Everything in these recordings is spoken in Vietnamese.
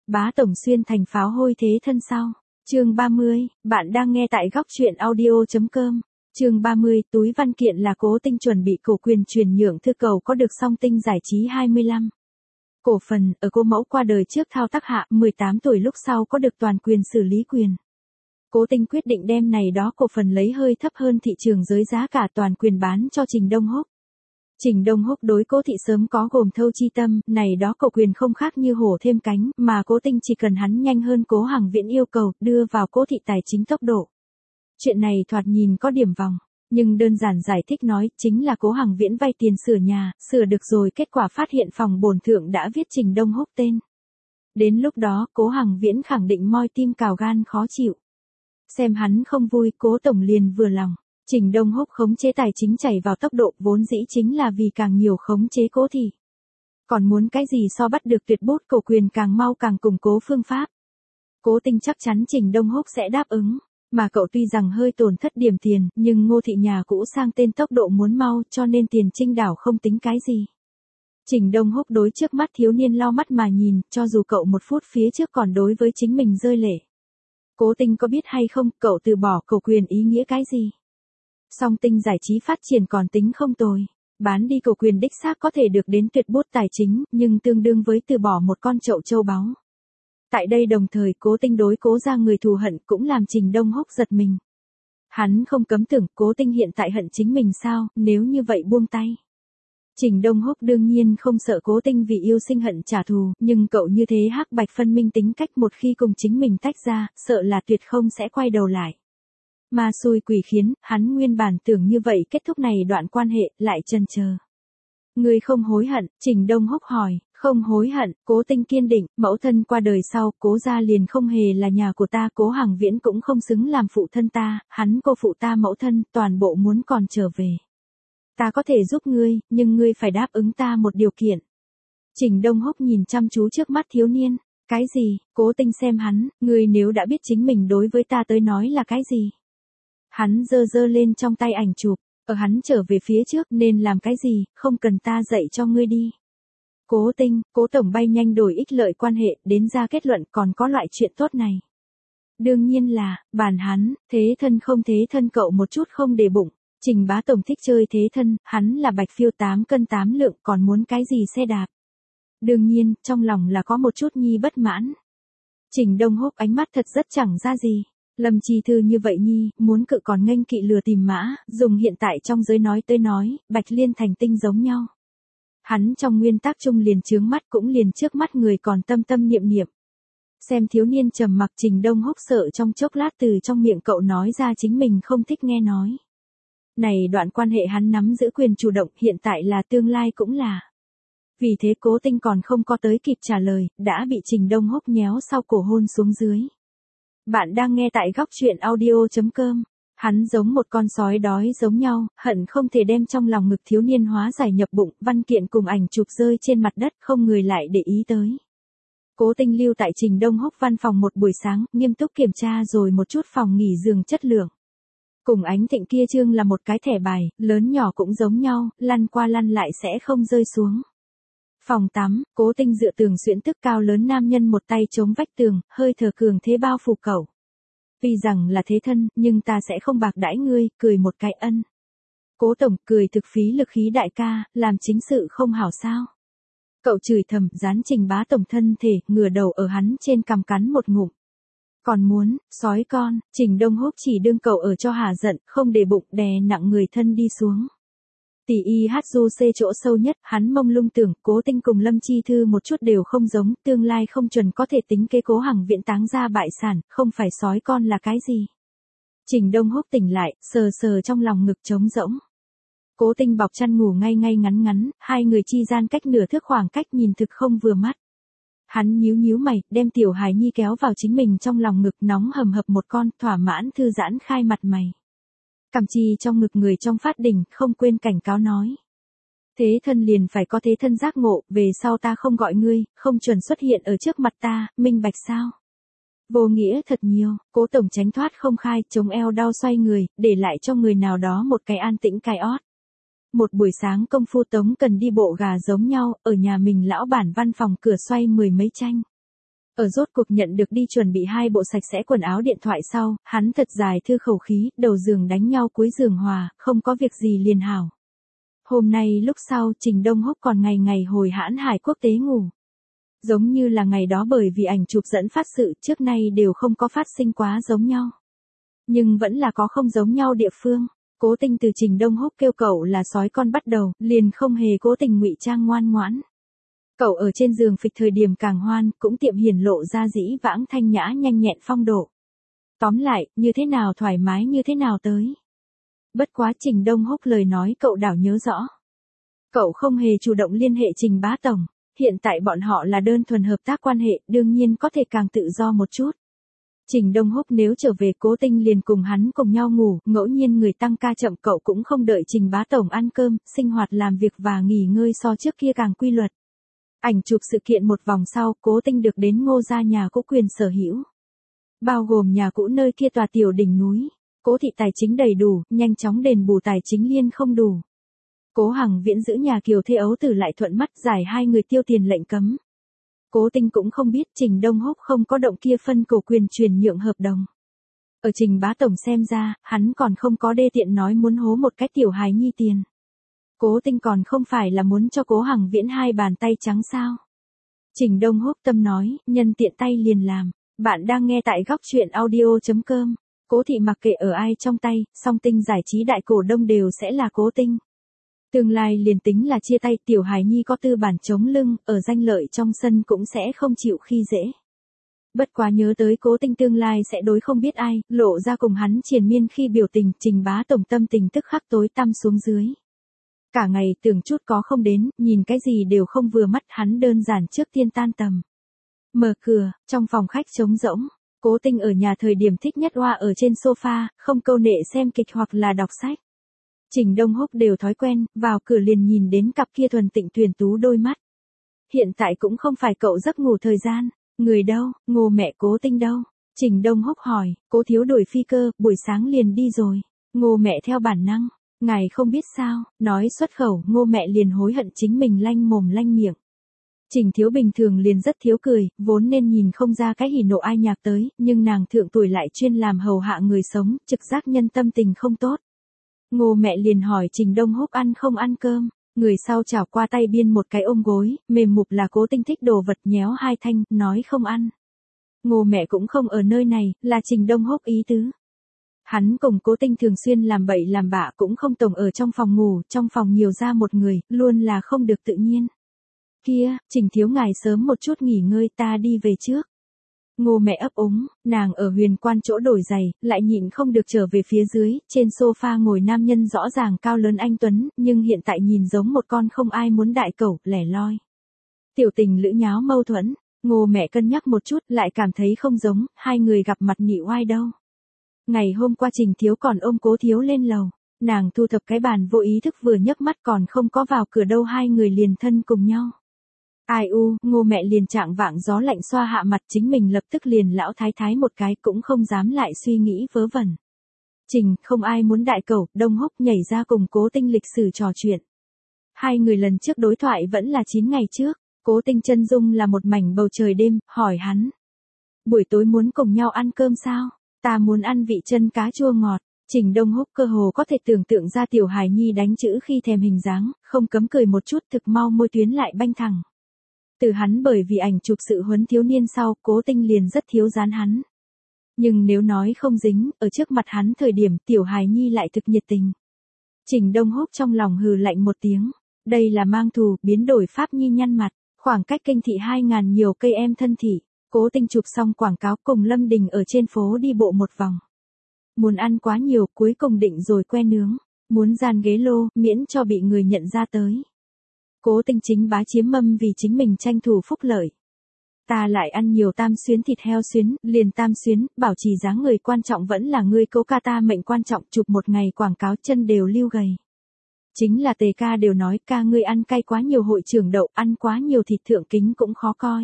Bá tổng xuyên thành pháo hôi thế thân sau. Chương 30, bạn đang nghe tại góc truyện audio.com. Chương 30, túi văn kiện là Cố Tinh chuẩn bị cổ quyền chuyển nhượng thư cầu có được Song Tinh Giải trí 25. Cổ phần, ở cô mẫu qua đời trước thao tác hạ, 18 tuổi lúc sau có được toàn quyền xử lý quyền. Cố Tinh quyết định đem này đó cổ phần lấy hơi thấp hơn thị trường giới giá cả toàn quyền bán cho Trình Đông Húc. Trình Đông Húc đối Cố thị sớm có gồm thâu chi tâm, này đó cổ quyền không khác như hổ thêm cánh, mà Cố Tinh chỉ cần hắn nhanh hơn Cố Hằng Viễn yêu cầu, đưa vào Cố thị tài chính tốc độ. Chuyện này thoạt nhìn có điểm vòng, nhưng đơn giản giải thích nói, chính là Cố Hằng Viễn vay tiền sửa nhà, sửa được rồi kết quả phát hiện phòng bổn thượng đã viết Trình Đông Húc tên. Đến lúc đó, Cố Hằng Viễn khẳng định moi tim cào gan khó chịu. Xem hắn không vui, Cố tổng liền vừa lòng. Trình Đông Húc khống chế tài chính chảy vào tốc độ vốn dĩ chính là vì càng nhiều khống chế Cố thị. Còn muốn cái gì so bắt được tuyệt bút cổ quyền càng mau càng củng cố phương pháp. Cố Tinh chắc chắn Trình Đông Húc sẽ đáp ứng, mà cậu tuy rằng hơi tổn thất điểm tiền, nhưng Ngô thị nhà cũ sang tên tốc độ muốn mau cho nên tiền trinh đảo không tính cái gì. Trình Đông Húc đối trước mắt thiếu niên lau mắt mà nhìn, cho dù cậu một phút phía trước còn đối với chính mình rơi lệ. Cố Tinh có biết hay không, cậu từ bỏ cổ quyền ý nghĩa cái gì? Song Tinh Giải trí phát triển còn tính không tồi. Bán đi cổ quyền đích xác có thể được đến tuyệt bút tài chính, nhưng tương đương với từ bỏ một con chậu châu báu. Tại đây đồng thời Cố Tinh đối Cố gia người thù hận cũng làm Trình Đông Húc giật mình. Hắn không cấm tưởng Cố Tinh hiện tại hận chính mình sao, nếu như vậy buông tay. Trình Đông Húc đương nhiên không sợ Cố Tinh vì yêu sinh hận trả thù, nhưng cậu như thế hắc bạch phân minh tính cách một khi cùng chính mình tách ra, sợ là tuyệt không sẽ quay đầu lại. Mà xui quỷ khiến, hắn nguyên bản tưởng như vậy kết thúc này đoạn quan hệ, lại chần chờ. Người không hối hận, Trình Đông Húc hỏi, không hối hận, Cố Tinh kiên định, mẫu thân qua đời sau, Cố gia liền không hề là nhà của ta, Cố Hằng Viễn cũng không xứng làm phụ thân ta, hắn cô phụ ta mẫu thân, toàn bộ muốn còn trở về. Ta có thể giúp ngươi, nhưng ngươi phải đáp ứng ta một điều kiện. Trình Đông Húc nhìn chăm chú trước mắt thiếu niên, cái gì, Cố Tinh xem hắn, ngươi nếu đã biết chính mình đối với ta tới nói là cái gì. Hắn giơ giơ lên trong tay ảnh chụp, ở hắn trở về phía trước nên làm cái gì, không cần ta dạy cho ngươi đi. Cố Tinh, Cố tổng bay nhanh đổi ích lợi quan hệ, đến ra kết luận còn có loại chuyện tốt này. Đương nhiên là, bàn hắn, thế thân không thế thân cậu một chút không để bụng. Trình bá tổng thích chơi thế thân, hắn là bạch phiêu 8 cân 8 lượng còn muốn cái gì xe đạp. Đương nhiên, trong lòng là có một chút nhi bất mãn. Trình Đông Húc ánh mắt thật rất chẳng ra gì. Lâm Chi Thư như vậy nhi, muốn cự còn nghênh kỵ lừa tìm mã, dùng hiện tại trong giới nói tới nói, bạch liên thành tinh giống nhau. Hắn trong nguyên tắc chung liền chướng mắt cũng liền trước mắt người còn tâm tâm niệm niệm. Xem thiếu niên trầm mặc Trình Đông Húc sợ trong chốc lát từ trong miệng cậu nói ra chính mình không thích nghe nói. Này đoạn quan hệ hắn nắm giữ quyền chủ động hiện tại là tương lai cũng là. Vì thế Cố Tinh còn không có tới kịp trả lời, đã bị Trình Đông Húc nhéo sau cổ hôn xuống dưới. Bạn đang nghe tại góc truyện audio.com. Hắn giống một con sói đói giống nhau, hận không thể đem trong lòng ngực thiếu niên hóa giải nhập bụng, văn kiện cùng ảnh chụp rơi trên mặt đất không người lại để ý tới. Cố Tinh lưu tại Trình Đông Húc văn phòng một buổi sáng, nghiêm túc kiểm tra rồi một chút phòng nghỉ giường chất lượng. Cùng Ánh Thịnh kia trương là một cái thẻ bài, lớn nhỏ cũng giống nhau, lăn qua lăn lại sẽ không rơi xuống. Phòng tắm, Cố Tinh dựa tường xuyễn tức cao lớn nam nhân một tay chống vách tường, hơi thở cường thế bao phủ cậu. Vì rằng là thế thân, nhưng ta sẽ không bạc đãi ngươi, cười một cái ân. Cố tổng cười thực phí lực khí đại ca, làm chính sự không hảo sao. Cậu chửi thầm, dán Trình bá tổng thân thể, ngửa đầu ở hắn trên cằm cắn một ngụm. Còn muốn, sói con, Trình Đông Húc chỉ đương cậu ở cho hả giận, không để bụng đè nặng người thân đi xuống. Tỷ y hát du xê chỗ sâu nhất, hắn mông lung tưởng, Cố Tinh cùng Lâm Chi Thư một chút đều không giống, tương lai không chuẩn có thể tính kế Cố Hằng Viễn táng ra bại sản, không phải sói con là cái gì. Trình Đông Húc tỉnh lại, sờ sờ trong lòng ngực trống rỗng. Cố Tinh bọc chăn ngủ ngay ngay ngắn ngắn, hai người chi gian cách nửa thước khoảng cách nhìn thực không vừa mắt. Hắn nhíu nhíu mày, đem tiểu hài nhi kéo vào chính mình trong lòng ngực nóng hầm hập một con, thỏa mãn thư giãn khai mặt mày. Cằm chi trong ngực người trong phát đỉnh, không quên cảnh cáo nói. Thế thân liền phải có thế thân giác ngộ, về sau ta không gọi ngươi, không chuẩn xuất hiện ở trước mặt ta, minh bạch sao. Vô nghĩa thật nhiều, Cố tổng tránh thoát không khai, chống eo đau xoay người, để lại cho người nào đó một cái an tĩnh cai ót. Một buổi sáng công phu Tống cần đi bộ gà giống nhau, ở nhà mình lão bản văn phòng cửa xoay mười mấy tranh. Ở rốt cuộc nhận được đi chuẩn bị 2 bộ sạch sẽ quần áo điện thoại sau, hắn thật dài thư khẩu khí, đầu giường đánh nhau cuối giường hòa, không có việc gì liền hảo. Hôm nay lúc sau Trình Đông Húc còn ngày ngày hồi hãn hải quốc tế ngủ. Giống như là ngày đó bởi vì ảnh chụp dẫn phát sự trước nay đều không có phát sinh quá giống nhau. Nhưng vẫn là có không giống nhau địa phương. Cố Tinh từ Trình Đông Húc kêu cậu là sói con bắt đầu, liền không hề cố tình ngụy trang ngoan ngoãn. Cậu ở trên giường phịch thời điểm càng hoan, cũng tiệm hiển lộ ra dĩ vãng thanh nhã nhanh nhẹn phong độ. Tóm lại, như thế nào thoải mái như thế nào tới. Bất quá Trình Đông Húc lời nói cậu đảo nhớ rõ. Cậu không hề chủ động liên hệ Trình Bá Tổng, hiện tại bọn họ là đơn thuần hợp tác quan hệ, đương nhiên có thể càng tự do một chút. Trình Đông Húc nếu trở về Cố Tinh liền cùng hắn cùng nhau ngủ, ngẫu nhiên người tăng ca chậm cậu cũng không đợi Trình Bá Tổng ăn cơm, sinh hoạt làm việc và nghỉ ngơi so trước kia càng quy luật. Ảnh chụp sự kiện một vòng sau, Cố Tinh được đến Ngô gia nhà cũ quyền sở hữu. Bao gồm nhà cũ nơi kia tòa tiểu đỉnh núi. Cố thị tài chính đầy đủ, nhanh chóng đền bù tài chính liên không đủ. Cố Hằng Viễn giữ nhà Kiều Thê Ấu Tử lại thuận mắt giải 2 người tiêu tiền lệnh cấm. Cố Tinh cũng không biết Trình Đông Húc không có động kia phân cổ quyền chuyển nhượng hợp đồng. Ở Trình Bá Tổng xem ra, hắn còn không có đê tiện nói muốn hố một cái tiểu hài nhi tiền. Cố Tinh còn không phải là muốn cho Cố Hằng Viễn 2 bàn tay trắng sao. Trình Đông Húc tâm nói, nhân tiện tay liền làm. Bạn đang nghe tại góc chuyện audio.com. Cố thị mặc kệ ở ai trong tay, song Tinh giải trí đại cổ đông đều sẽ là Cố Tinh. Tương lai liền tính là chia tay tiểu hài nhi có tư bản chống lưng, ở danh lợi trong sân cũng sẽ không chịu khi dễ. Bất quá nhớ tới Cố Tinh tương lai sẽ đối không biết ai, lộ ra cùng hắn triền miên khi biểu tình, Trình Bá Tổng tâm tình tức khắc tối tăm xuống dưới. Cả ngày tưởng chút có không đến, nhìn cái gì đều không vừa mắt, hắn đơn giản trước tiên tan tầm. Mở cửa, trong phòng khách trống rỗng. Cố Tinh ở nhà thời điểm thích nhất oa ở trên sofa, không câu nệ xem kịch hoặc là đọc sách. Trình Đông Húc đều thói quen, vào cửa liền nhìn đến cặp kia thuần tịnh tuyền tú đôi mắt. Hiện tại cũng không phải cậu giấc ngủ thời gian, người đâu, Ngô mẹ Cố Tinh đâu? Trình Đông Húc hỏi, Cố thiếu đổi phi cơ, buổi sáng liền đi rồi. Ngô mẹ theo bản năng, ngài không biết sao, nói xuất khẩu, Ngô mẹ liền hối hận chính mình lanh mồm lanh miệng. Trình thiếu bình thường liền rất thiếu cười, vốn nên nhìn không ra cái hỉ nộ ai nhạc tới, nhưng nàng thượng tuổi lại chuyên làm hầu hạ người sống, trực giác nhân tâm tình không tốt. Ngô mẹ liền hỏi Trình Đông Húc ăn không ăn cơm, người sau chảo qua tay biên một cái ôm gối, mềm mục là Cố Tinh thích đồ vật nhéo 2 thanh, nói không ăn. Ngô mẹ cũng không ở nơi này, là Trình Đông Húc ý tứ. Hắn cùng Cố Tinh thường xuyên làm bậy làm bạ cũng không tổng ở trong phòng ngủ, trong phòng nhiều ra một người, luôn là không được tự nhiên. Kia, Trình thiếu ngài sớm một chút nghỉ ngơi, ta đi về trước. Ngô mẹ ấp úng, nàng ở Huyền Quan chỗ đổi giày, lại nhịn không được trở về phía dưới, trên sofa ngồi nam nhân rõ ràng cao lớn anh tuấn, nhưng hiện tại nhìn giống một con không ai muốn đại cẩu, lẻ loi. Tiểu tình lữ nháo mâu thuẫn, Ngô mẹ cân nhắc một chút, lại cảm thấy không giống, 2 người gặp mặt nị oai đâu. Ngày hôm qua Trình thiếu còn ôm Cố thiếu lên lầu, nàng thu thập cái bàn vô ý thức vừa nhấc mắt còn không có vào cửa đâu, 2 người liền thân cùng nhau. Ai u, Ngô mẹ liền trạng vạng gió lạnh xoa hạ mặt, chính mình lập tức liền lão thái thái một cái, cũng không dám lại suy nghĩ vớ vẩn. Trình, không ai muốn đại cẩu, Đông Húc nhảy ra cùng Cố Tinh lịch sử trò chuyện. 2 người lần trước đối thoại vẫn là 9 ngày trước, Cố Tinh chân dung là một mảnh bầu trời đêm, hỏi hắn. Buổi tối muốn cùng nhau ăn cơm sao? Ta muốn ăn vị chân cá chua ngọt. Trình Đông Húc cơ hồ có thể tưởng tượng ra tiểu hài nhi đánh chữ khi thèm hình dáng, không cấm cười một chút, thực mau môi tuyến lại banh thẳng. Từ hắn bởi vì ảnh chụp sự huấn thiếu niên sau, Cố Tinh liền rất thiếu dán hắn. Nhưng nếu nói không dính, ở trước mặt hắn thời điểm tiểu hài nhi lại thực nhiệt tình. Trình Đông Húc trong lòng hừ lạnh một tiếng. Đây là mang thù, biến đổi pháp nhi nhăn mặt, khoảng cách kinh thị 2.000 nhiều cây em thân thị. Cố Tinh chụp xong quảng cáo cùng Lâm Đình ở trên phố đi bộ một vòng. Muốn ăn quá nhiều, cuối cùng định rồi que nướng. Muốn dàn ghế lô, miễn cho bị người nhận ra tới. Cố Tinh chính bá chiếm mâm vì chính mình tranh thủ phúc lợi. Ta lại ăn nhiều tam xuyến thịt heo xuyến, liền tam xuyến, bảo trì dáng người quan trọng vẫn là ngươi Cố ca, ta mệnh quan trọng, chụp một ngày quảng cáo chân đều lưu gầy. Chính là Tề ca đều nói ca ngươi ăn cay quá nhiều, hội trưởng đậu, ăn quá nhiều thịt thượng kính cũng khó coi.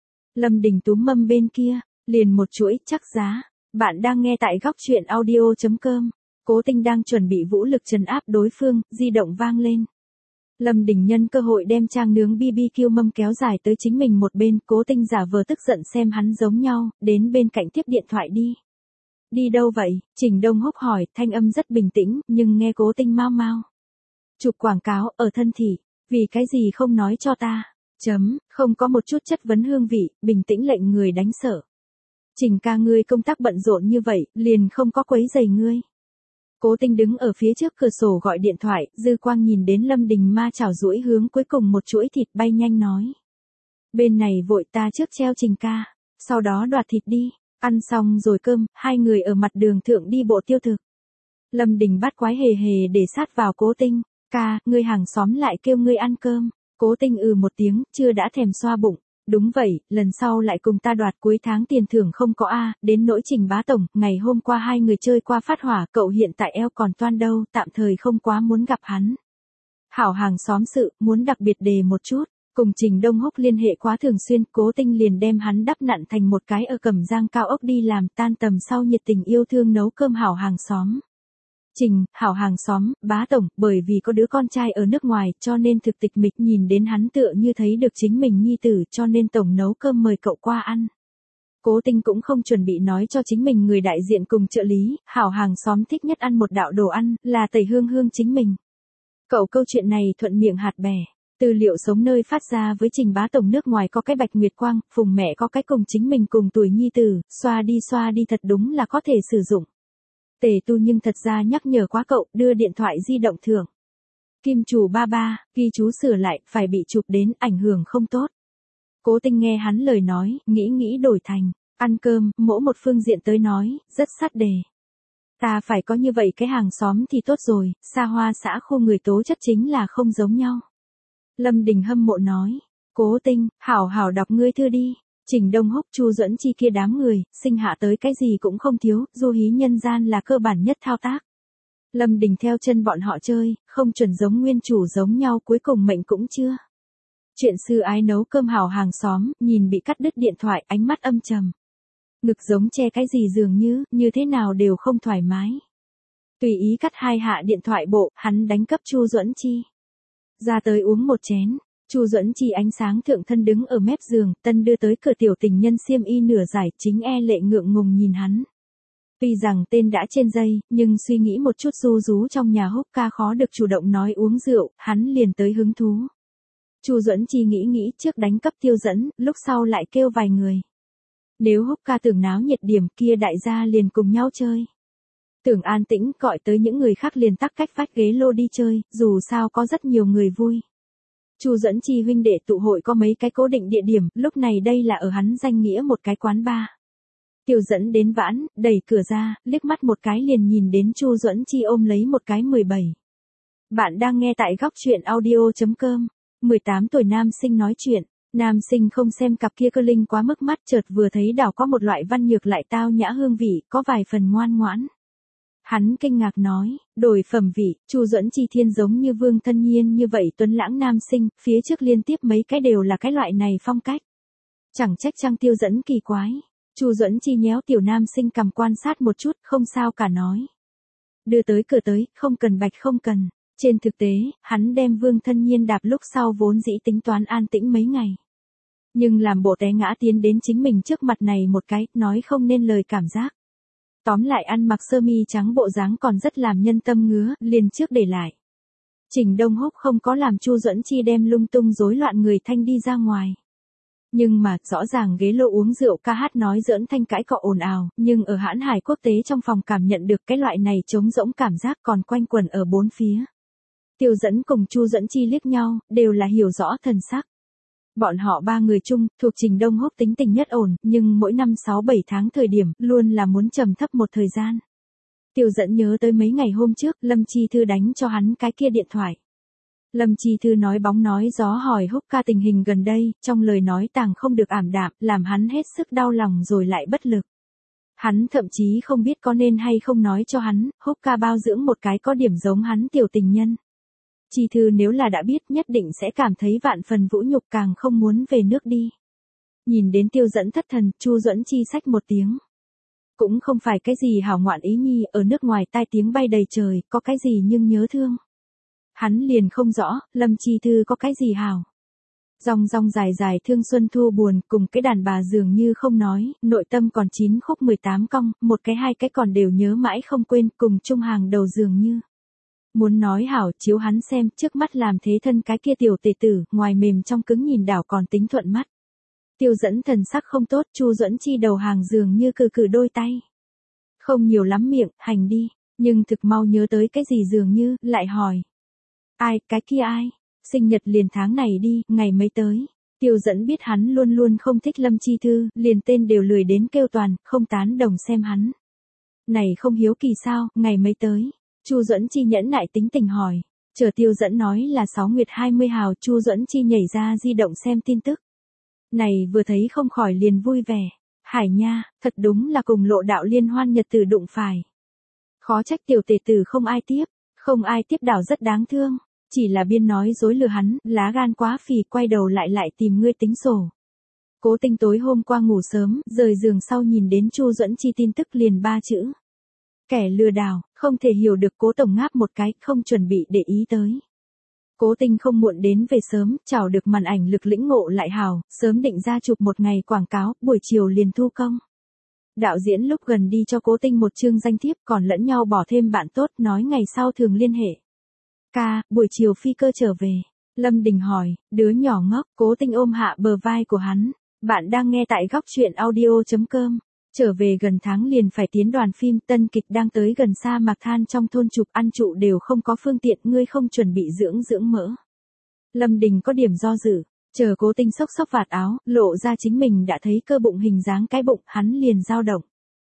Lâm Đình túm mâm bên kia, liền một chuỗi chắc giá. Bạn đang nghe tại góc chuyện audio.com. Cố Tinh đang chuẩn bị vũ lực trấn áp đối phương, di động vang lên. Lâm Đình nhân cơ hội đem trang nướng BBQ mâm kéo dài tới chính mình một bên, Cố Tinh giả vờ tức giận xem hắn giống nhau, đến bên cạnh tiếp điện thoại đi. Đi đâu vậy? Trình Đông Húc hỏi, thanh âm rất bình tĩnh, nhưng nghe Cố Tinh mau mau. Chụp quảng cáo, ở thân thị, vì cái gì không nói cho ta? Không có một chút chất vấn hương vị, bình tĩnh lệnh người đánh sợ. Trình ca ngươi công tác bận rộn như vậy, liền không có quấy rầy ngươi. Cố Tinh đứng ở phía trước cửa sổ gọi điện thoại, dư quang nhìn đến Lâm Đình ma chảo duỗi hướng cuối cùng một chuỗi thịt bay nhanh nói. Bên này vội ta trước treo Trình ca, sau đó đoạt thịt đi, ăn xong rồi cơm, hai người ở mặt đường thượng đi bộ tiêu thực. Lâm Đình bắt quái hề hề để sát vào Cố Tinh, ca, ngươi hàng xóm lại kêu ngươi ăn cơm. Cố Tinh một tiếng, chưa đã thèm xoa bụng. Đúng vậy, lần sau lại cùng ta đoạt, cuối tháng tiền thưởng không có a. Đến nỗi Trình bá tổng, ngày hôm qua hai người chơi qua phát hỏa, cậu hiện tại eo còn toan đâu, tạm thời không quá muốn gặp hắn. Hảo hàng xóm sự, muốn đặc biệt đề một chút, cùng Trình Đông Húc liên hệ quá thường xuyên, Cố Tinh liền đem hắn đắp nặn thành một cái ở Cẩm Giang cao ốc đi làm, tan tầm sau nhiệt tình yêu thương nấu cơm hảo hàng xóm. Trình, hảo hàng xóm, bá tổng, bởi vì có đứa con trai ở nước ngoài, cho nên thực tịch mịch nhìn đến hắn tựa như thấy được chính mình nhi tử, cho nên tổng nấu cơm mời cậu qua ăn. Cố Tinh cũng không chuẩn bị nói cho chính mình người đại diện cùng trợ lý, hảo hàng xóm thích nhất ăn một đạo đồ ăn, là tẩy hương hương chính mình. Cậu câu chuyện này thuận miệng hạt bẻ. Tư liệu sống nơi phát ra với Trình bá tổng nước ngoài có cái Bạch Nguyệt Quang, Phùng mẹ có cái cùng chính mình cùng tuổi nhi tử, xoa đi thật đúng là có thể sử dụng. Tề Tu nhưng thật ra nhắc nhở quá cậu, đưa điện thoại di động thưởng. Kim chủ ba ba, ghi chú sửa lại, phải bị chụp đến, ảnh hưởng không tốt. Cố Tinh nghe hắn lời nói, nghĩ đổi thành, ăn cơm, mỗi một phương diện tới nói, rất sát đề. Ta phải có như vậy cái hàng xóm thì tốt rồi, xa hoa xã khu người tố chất chính là không giống nhau. Lâm Đình hâm mộ nói, Cố Tinh, hảo đọc ngươi thư đi. Trình Đông Húc, Chu Duẫn Chi kia đám người, sinh hạ tới cái gì cũng không thiếu, du hí nhân gian là cơ bản nhất thao tác. Lâm Đình theo chân bọn họ chơi, không chuẩn giống nguyên chủ giống nhau, cuối cùng mệnh cũng chưa. Chuyện sư ái nấu cơm hảo hàng xóm, nhìn bị cắt đứt điện thoại, ánh mắt âm trầm. Ngực giống che cái gì dường như thế nào đều không thoải mái. Tùy ý cắt hai hạ điện thoại bộ, hắn đánh cấp Chu Duẫn Chi. Ra tới uống một chén. Chu Duẫn Chi ánh sáng thượng thân đứng ở mép giường, tân đưa tới cửa tiểu tình nhân xiêm y nửa giải, chính lệ ngượng ngùng nhìn hắn. Tuy rằng tên đã trên dây, nhưng suy nghĩ một chút ru rú trong nhà Húc ca khó được chủ động nói uống rượu, hắn liền tới hứng thú. Chu Duẫn Chi nghĩ trước đánh cấp Tiêu Dẫn, lúc sau lại kêu vài người. Nếu Húc ca tưởng náo nhiệt điểm kia đại gia liền cùng nhau chơi. Tưởng an tĩnh gọi tới những người khác liền tắc cách vách ghế lô đi chơi, dù sao có rất nhiều người vui. Chu Duẫn Chi huynh đệ tụ hội có mấy cái cố định địa điểm, lúc này đây là ở hắn danh nghĩa một cái quán bar. Tiêu Dẫn đến vãn, đẩy cửa ra, liếc mắt một cái liền nhìn đến Chu Duẫn Chi ôm lấy một cái 17. Bạn đang nghe tại góc truyện audio.com. 18 tuổi nam sinh nói chuyện, nam sinh không xem cặp kia cơ linh quá mức mắt, chợt vừa thấy đảo có một loại văn nhược lại tao nhã hương vị, có vài phần ngoan ngoãn. Hắn kinh ngạc nói, đổi phẩm vị, Chu Duẫn Chi thiên giống như Vương Thân Nhiên như vậy tuấn lãng nam sinh, phía trước liên tiếp mấy cái đều là cái loại này phong cách. Chẳng trách Trang Tiêu Dẫn kỳ quái. Chu Duẫn Chi nhéo tiểu nam sinh cầm quan sát một chút, không sao cả nói. Đưa tới cửa tới, không cần bạch không cần. Trên thực tế, hắn đem Vương Thân Nhiên đạp lúc sau vốn dĩ tính toán an tĩnh mấy ngày. Nhưng làm bộ té ngã tiến đến chính mình trước mặt này một cái, nói không nên lời cảm giác. Tóm lại ăn mặc sơ mi trắng bộ dáng còn rất làm nhân tâm ngứa, liền trước để lại. Trình Đông Húc không có làm Chu Duẫn Chi đem lung tung rối loạn người thanh đi ra ngoài. Nhưng mà, rõ ràng ghế lô uống rượu ca hát nói giỡn thanh cãi cọ ồn ào, nhưng ở Hãn Hải quốc tế trong phòng cảm nhận được cái loại này trống rỗng cảm giác còn quanh quẩn ở bốn phía. Tiêu Dẫn cùng Chu Duẫn Chi liếc nhau, đều là hiểu rõ thần sắc. Bọn họ ba người chung, thuộc Trình Đông Húc tính tình nhất ổn, nhưng mỗi năm 6-7 tháng thời điểm, luôn là muốn trầm thấp một thời gian. Tiêu Dẫn nhớ tới mấy ngày hôm trước, Lâm Chi Thư đánh cho hắn cái kia điện thoại. Lâm Chi Thư nói bóng nói gió hỏi Húc ca tình hình gần đây, trong lời nói tàng không được ảm đạm, làm hắn hết sức đau lòng rồi lại bất lực. Hắn thậm chí không biết có nên hay không nói cho hắn, Húc ca bao dưỡng một cái có điểm giống hắn tiểu tình nhân. Chi Thư nếu là đã biết nhất định sẽ cảm thấy vạn phần vũ nhục, càng không muốn về nước đi. Nhìn đến Tiêu Dẫn thất thần, Chu Duẫn Chi xách một tiếng. Cũng không phải cái gì hảo ngoạn ý nhi, ở nước ngoài tai tiếng bay đầy trời, có cái gì nhưng nhớ thương. Hắn liền không rõ, Lâm Chi Thư có cái gì hảo. Rong rong dài dài thương xuân thu buồn, cùng cái đàn bà dường như không nói, nội tâm còn 9 khúc 18 cong, một cái hai cái còn đều nhớ mãi không quên, cùng chung hàng đầu dường như. Muốn nói hảo, chiếu hắn xem, trước mắt làm thế thân cái kia tiểu tề tử, ngoài mềm trong cứng nhìn đảo còn tính thuận mắt. Tiêu Dẫn thần sắc không tốt, Chu Duẫn Chi đầu hàng dường như cử cử đôi tay. Không nhiều lắm miệng, hành đi, nhưng thực mau nhớ tới cái gì dường như, lại hỏi. Ai, cái kia ai? Sinh nhật liền tháng này đi, ngày mấy tới. Tiêu Dẫn biết hắn luôn luôn không thích Lâm Chi Thư, liền tên đều lười đến kêu toàn, không tán đồng xem hắn. Này không hiếu kỳ sao, ngày mấy tới. Chu Duẫn Chi nhẫn nại tính tình hỏi. Chờ Tiêu Dẫn nói là 6 nguyệt 20 hào, Chu Duẫn Chi nhảy ra di động xem tin tức. Này vừa thấy không khỏi liền vui vẻ. Hải nha, thật đúng là cùng lộ đạo liên hoan nhật tử đụng phải. Khó trách tiểu tề tử không ai tiếp, không ai tiếp đảo rất đáng thương. Chỉ là biên nói dối lừa hắn, lá gan quá phì, quay đầu lại tìm ngươi tính sổ. Cố Tinh tối hôm qua ngủ sớm, rời giường sau nhìn đến Chu Duẫn Chi tin tức liền 3 chữ. Kẻ lừa đảo, không thể hiểu được. Cố tổng ngáp một cái, không chuẩn bị để ý tới. Cố Tinh không muộn đến về sớm, chào được màn ảnh lực lĩnh ngộ lại hào, sớm định ra chụp một ngày quảng cáo, buổi chiều liền thu công. Đạo diễn lúc gần đi cho Cố Tinh một chương danh thiếp, còn lẫn nhau bỏ thêm bạn tốt, nói ngày sau thường liên hệ. Ca, buổi chiều phi cơ trở về. Lâm Đình hỏi, đứa nhỏ ngốc. Cố Tinh ôm hạ bờ vai của hắn. Bạn đang nghe tại góc truyện audio.com. Trở về gần tháng liền phải tiến đoàn phim, tân kịch đang tới gần sa mạc than trong thôn chụp, ăn trụ đều không có phương tiện, ngươi không chuẩn bị dưỡng mỡ. Lâm Đình có điểm do dự, chờ Cố Tinh xốc xốc vạt áo, lộ ra chính mình đã thấy cơ bụng hình dáng cái bụng, hắn liền dao động.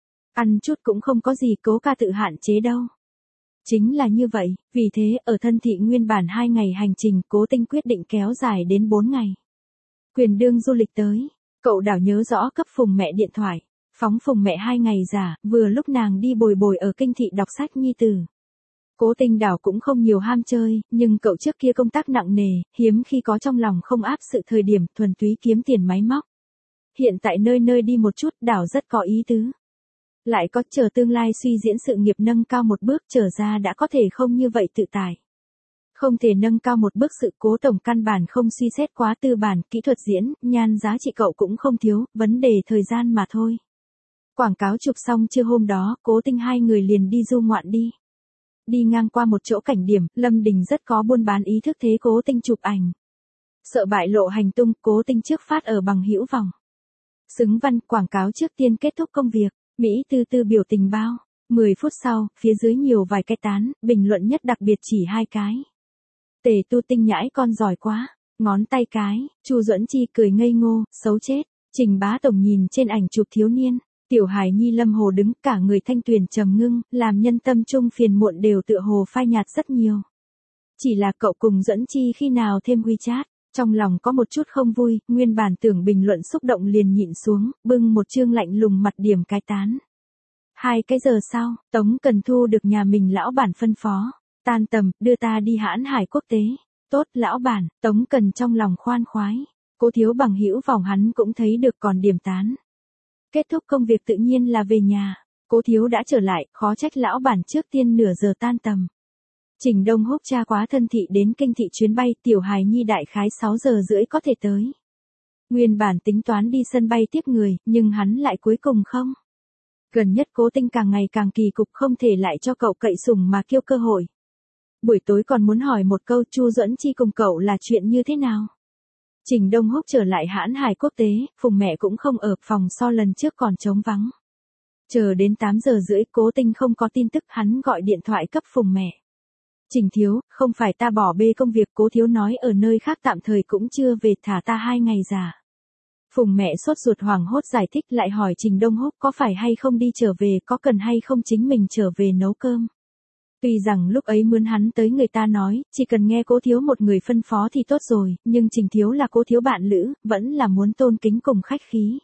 Ăn chút cũng không có gì, Cố ca tự hạn chế đâu. Chính là như vậy, vì thế ở thân thị nguyên bản 2 ngày hành trình, Cố Tinh quyết định kéo dài đến 4 ngày. Quyền đương du lịch tới, cậu đảo nhớ rõ cấp Phùng mẹ điện thoại, phóng Phùng mẹ 2 ngày giả, vừa lúc nàng đi bồi ở kinh thị đọc sách nhi tử. Cố Tinh đảo cũng không nhiều ham chơi, nhưng cậu trước kia công tác nặng nề, hiếm khi có trong lòng không áp sự thời điểm, thuần túy kiếm tiền máy móc. Hiện tại nơi nơi đi một chút, đảo rất có ý tứ. Lại có chờ tương lai suy diễn sự nghiệp nâng cao một bước, trở ra đã có thể không như vậy tự tại. Không thể nâng cao một bước, sự Cố tổng căn bản không suy xét quá tư bản, kỹ thuật diễn, nhan giá trị cậu cũng không thiếu, vấn đề thời gian mà thôi. Quảng cáo chụp xong trưa hôm đó, Cố Tinh 2 người liền đi du ngoạn đi. Đi ngang qua một chỗ cảnh điểm, Lâm Đình rất có buôn bán ý thức thế Cố Tinh chụp ảnh. Sợ bại lộ hành tung, Cố Tinh trước phát ở bằng hữu vòng. Xứng văn quảng cáo trước tiên kết thúc công việc. Mỹ tư tư biểu tình bao. 10 phút sau, phía dưới nhiều vài cái tán, bình luận nhất đặc biệt chỉ 2 cái. Tề Tu Tinh nhãi con giỏi quá. Ngón tay cái, Chu Duẫn Chi cười ngây ngô, xấu chết. Trình Bá Tổng nhìn trên ảnh chụp thiếu niên. Tiểu hài nhi lâm hồ đứng, cả người thanh tuyền trầm ngưng, làm nhân tâm trung phiền muộn đều tựa hồ phai nhạt rất nhiều. Chỉ là cậu cùng Duẫn Chi khi nào thêm WeChat. Trong lòng có một chút không vui, nguyên bản tưởng bình luận xúc động liền nhịn xuống, bưng một chương lạnh lùng mặt điểm cái tán. 2 cái giờ sau, Tống Cần Thu được nhà mình lão bản phân phó. Tan tầm, đưa ta đi Hãn Hải quốc tế. Tốt lão bản, Tống Cần trong lòng khoan khoái. Cố Thiếu bằng hữu vòng hắn cũng thấy được còn điểm tán. Kết thúc công việc tự nhiên là về nhà. Cố Thiếu đã trở lại, khó trách lão bản trước tiên nửa giờ tan tầm. Trình Đông Húc cha quá thân thị đến kinh thị chuyến bay, tiểu hài nhi đại khái 6 giờ rưỡi có thể tới. Nguyên bản tính toán đi sân bay tiếp người, nhưng hắn lại cuối cùng không. Gần nhất Cố Tinh càng ngày càng kỳ cục, không thể lại cho cậu cậy sủng mà kêu cơ hội. Buổi tối còn muốn hỏi một câu, Chu Duẫn Chi cùng cậu là chuyện như thế nào? Trình Đông Húc trở lại Hãn Hải quốc tế, Phùng mẹ cũng không ở, phòng so lần trước còn trống vắng. Chờ đến 8 giờ rưỡi, Cố Tinh không có tin tức, hắn gọi điện thoại cấp Phùng mẹ. Trình thiếu, không phải ta bỏ bê công việc, Cố Thiếu nói ở nơi khác tạm thời cũng chưa về, thả ta 2 ngày giả. Phùng mẹ sốt ruột hoảng hốt giải thích, lại hỏi Trình Đông Húc có phải hay không đi trở về, có cần hay không chính mình trở về nấu cơm. Tuy rằng lúc ấy mướn hắn tới người ta nói, chỉ cần nghe Cố Thiếu một người phân phó thì tốt rồi, nhưng Trình Thiếu là Cố Thiếu bạn lữ, vẫn là muốn tôn kính cùng khách khí.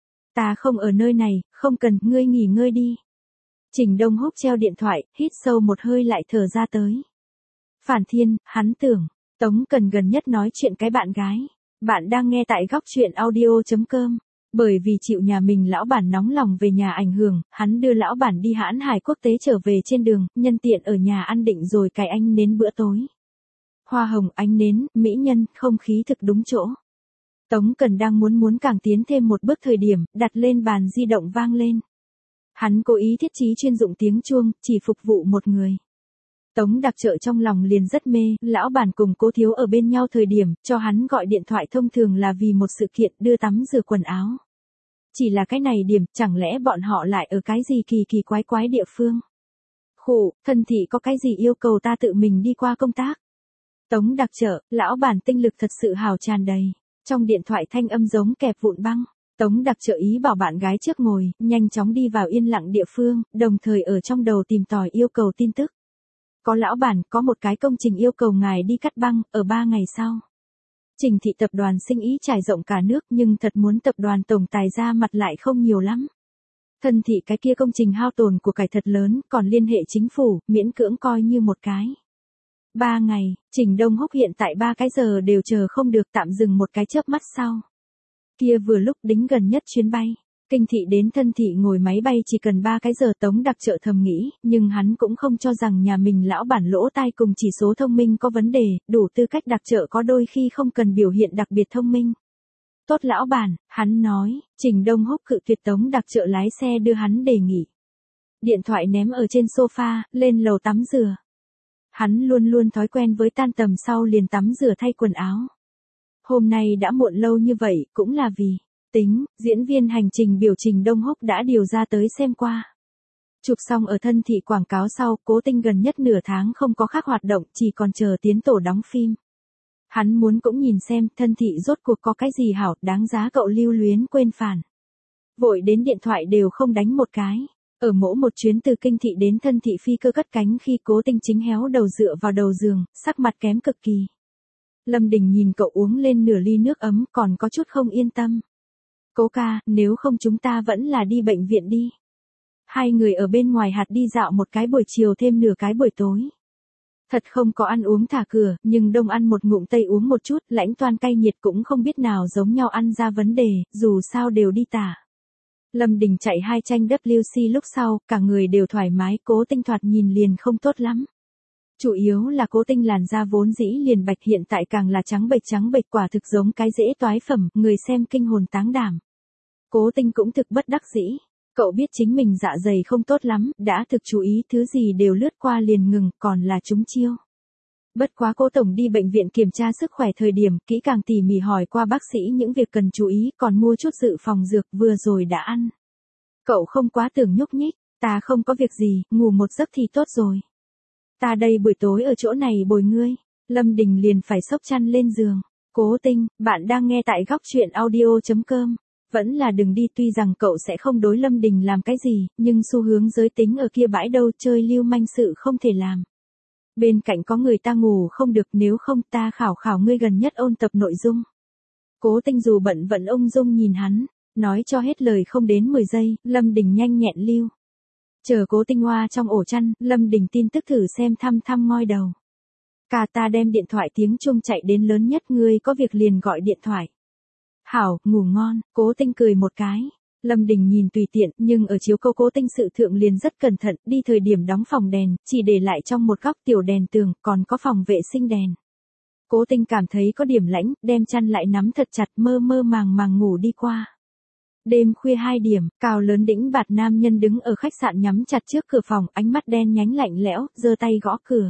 Ta không ở nơi này, không cần, ngươi nghỉ ngơi đi. Trình Đông Húc treo điện thoại, hít sâu một hơi lại thở ra tới. Phản Thiên, hắn tưởng, Tống Cần gần nhất nói chuyện cái bạn gái. Bạn đang nghe tại góc truyện audio.com. Bởi vì chịu nhà mình lão bản nóng lòng về nhà ảnh hưởng, hắn đưa lão bản đi Hãn Hải quốc tế trở về trên đường, nhân tiện ở nhà ăn định rồi cài anh nến bữa tối. Hoa hồng, ánh nến, mỹ nhân, không khí thực đúng chỗ. Tống Cần đang muốn càng tiến thêm một bước thời điểm, đặt lên bàn di động vang lên. Hắn cố ý thiết trí chuyên dụng tiếng chuông, chỉ phục vụ một người. Tống Đặc Trợ trong lòng liền rất mê, lão bản cùng Cố Thiếu ở bên nhau thời điểm, cho hắn gọi điện thoại thông thường là vì một sự kiện đưa tắm rửa quần áo. Chỉ là cái này điểm, chẳng lẽ bọn họ lại ở cái gì kỳ quái địa phương? Khụ, thân thị có cái gì yêu cầu ta tự mình đi qua công tác? Tống Đặc Trợ, lão bản tinh lực thật sự hào tràn đầy. Trong điện thoại thanh âm giống kẹp vụn băng. Tống Đặc Trợ ý bảo bạn gái trước ngồi, nhanh chóng đi vào yên lặng địa phương, đồng thời ở trong đầu tìm tòi yêu cầu tin tức. Có lão bản, có một cái công trình yêu cầu ngài đi cắt băng, ở 3 ngày sau. Trình thị tập đoàn sinh ý trải rộng cả nước nhưng thật muốn tập đoàn tổng tài ra mặt lại không nhiều lắm. Thân thị cái kia công trình hao tổn của cải thật lớn, còn liên hệ chính phủ, miễn cưỡng coi như một cái. 3 ngày, Trình Đông Húc hiện tại 3 cái giờ đều chờ không được, tạm dừng một cái chớp mắt sau. Kia vừa lúc đính gần nhất chuyến bay. Kinh thị đến thân thị ngồi máy bay chỉ cần 3 cái giờ. Tống Đặc Trợ thầm nghĩ, nhưng hắn cũng không cho rằng nhà mình lão bản lỗ tai cùng chỉ số thông minh có vấn đề, đủ tư cách Đặc Trợ có đôi khi không cần biểu hiện đặc biệt thông minh. Tốt lão bản, hắn nói. Trình Đông Húc cự tuyệt. Tống Đặc Trợ lái xe đưa hắn đề nghị. Điện thoại ném ở trên sofa, lên lầu tắm rửa. Hắn luôn luôn thói quen với tan tầm sau liền tắm rửa thay quần áo. Hôm nay đã muộn lâu như vậy, cũng là vì tính, diễn viên hành trình biểu Trình Đông Húc đã điều ra tới xem qua. Chụp xong ở thân thị quảng cáo sau, Cố Tinh gần nhất nửa tháng không có khác hoạt động, chỉ còn chờ tiến tổ đóng phim. Hắn muốn cũng nhìn xem, thân thị rốt cuộc có cái gì hảo, đáng giá cậu lưu luyến quên phản. Vội đến điện thoại đều không đánh một cái. Ở mỗi một chuyến từ kinh thị đến thân thị phi cơ cất cánh khi Cố Tinh chính héo đầu dựa vào đầu giường, sắc mặt kém cực kỳ. Lâm Đình nhìn cậu uống lên nửa ly nước ấm còn có chút không yên tâm. Cố ca, nếu không chúng ta vẫn là đi bệnh viện đi. Hai người ở bên ngoài hạt đi dạo một cái buổi chiều thêm nửa cái buổi tối. Thật không có ăn uống thả cửa, nhưng đông ăn một ngụm tây uống một chút, lãnh toan cay nhiệt cũng không biết nào giống nhau ăn ra vấn đề, dù sao đều đi tả. Lâm Đình chạy 2 tranh WC lúc sau, cả người đều thoải mái. Cố Tinh thoạt nhìn liền không tốt lắm. Chủ yếu là Cố Tinh làn da vốn dĩ liền bạch, hiện tại càng là trắng bệch quả thực giống cái dễ toái phẩm, người xem kinh hồn táng đảm. Cố Tinh cũng thực bất đắc dĩ. Cậu biết chính mình dạ dày không tốt lắm, đã thực chú ý thứ gì đều lướt qua liền ngừng, còn là trúng chiêu. Bất quá Cố tổng đi bệnh viện kiểm tra sức khỏe thời điểm, kỹ càng tỉ mỉ hỏi qua bác sĩ những việc cần chú ý, còn mua chút dự phòng dược, vừa rồi đã ăn. Cậu không quá tưởng nhúc nhích, ta không có việc gì, ngủ một giấc thì tốt rồi. Ta đây buổi tối ở chỗ này bồi ngươi. Lâm Đình liền phải xốc chăn lên giường. Cố Tinh, bạn đang nghe tại góc truyện audio.com. Vẫn là đừng đi, tuy rằng cậu sẽ không đối Lâm Đình làm cái gì, nhưng xu hướng giới tính ở kia bãi đâu, chơi lưu manh sự không thể làm. Bên cạnh có người ta ngủ không được, nếu không ta khảo ngươi gần nhất ôn tập nội dung. Cố Tinh dù bận vẫn ung dung nhìn hắn, nói cho hết lời không đến 10 giây, Lâm Đình nhanh nhẹn lưu. Chờ Cố Tinh hoa trong ổ chăn, Lâm Đình tin tức thử xem thăm ngoi đầu. Cả ta đem điện thoại tiếng chuông chạy đến lớn nhất, ngươi có việc liền gọi điện thoại. Hảo, ngủ ngon. Cố Tinh cười một cái. Lâm Đình nhìn tùy tiện, nhưng ở chiếu Cố Tinh sự thượng liền rất cẩn thận, đi thời điểm đóng phòng đèn, chỉ để lại trong một góc tiểu đèn tường, còn có phòng vệ sinh đèn. Cố Tinh cảm thấy có điểm lãnh, đem chăn lại nắm thật chặt, mơ màng ngủ đi qua. Đêm khuya 2 điểm, cao lớn đĩnh bạt nam nhân đứng ở khách sạn nhắm chặt trước cửa phòng, ánh mắt đen nhánh lạnh lẽo, giơ tay gõ cửa.